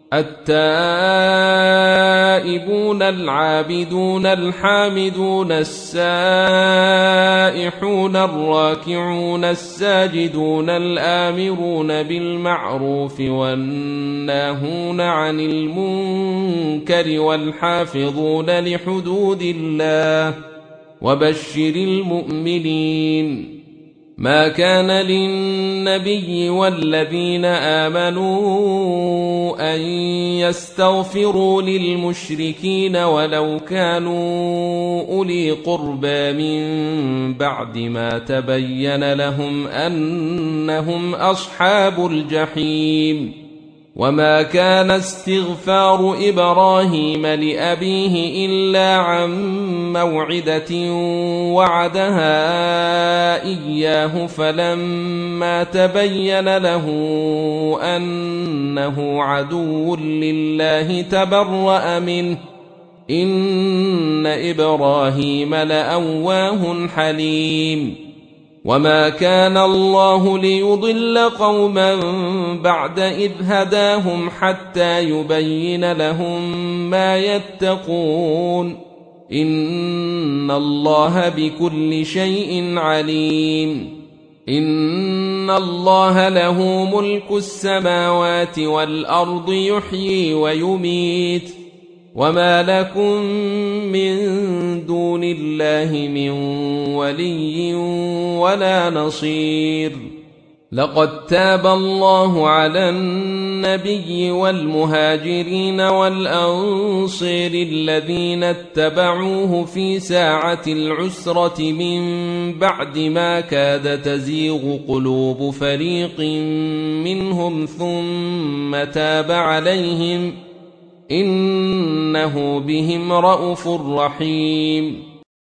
التائبون العابدون الحامدون السائحون الراكعون الساجدون الآمرون بالمعروف والناهون عن المنكر والحافظون لحدود الله وبشر المؤمنين. ما كان للنبي والذين آمنوا أن يستغفروا للمشركين ولو كانوا أولي قربى من بعد ما تبين لهم أنهم أصحاب الجحيم. وما كان استغفار إبراهيم لأبيه إلا عن موعدة وعدها إياه فلما تبين له أنه عدو لله تبرأ منه إن إبراهيم لأواه حليم. وما كان الله ليضل قوما بعد إذ هداهم حتى يبين لهم ما يتقون إن الله بكل شيء عليم. إن الله له ملك السماوات والأرض يحيي ويميت وما لكم من دون الله من ولي ولا نصير. لقد تاب الله على النبي والمهاجرين والأنصار الذين اتبعوه في ساعة العسرة من بعد ما كاد تزيغ قلوب فريق منهم ثم تاب عليهم إنه بهم رءوف رحيم.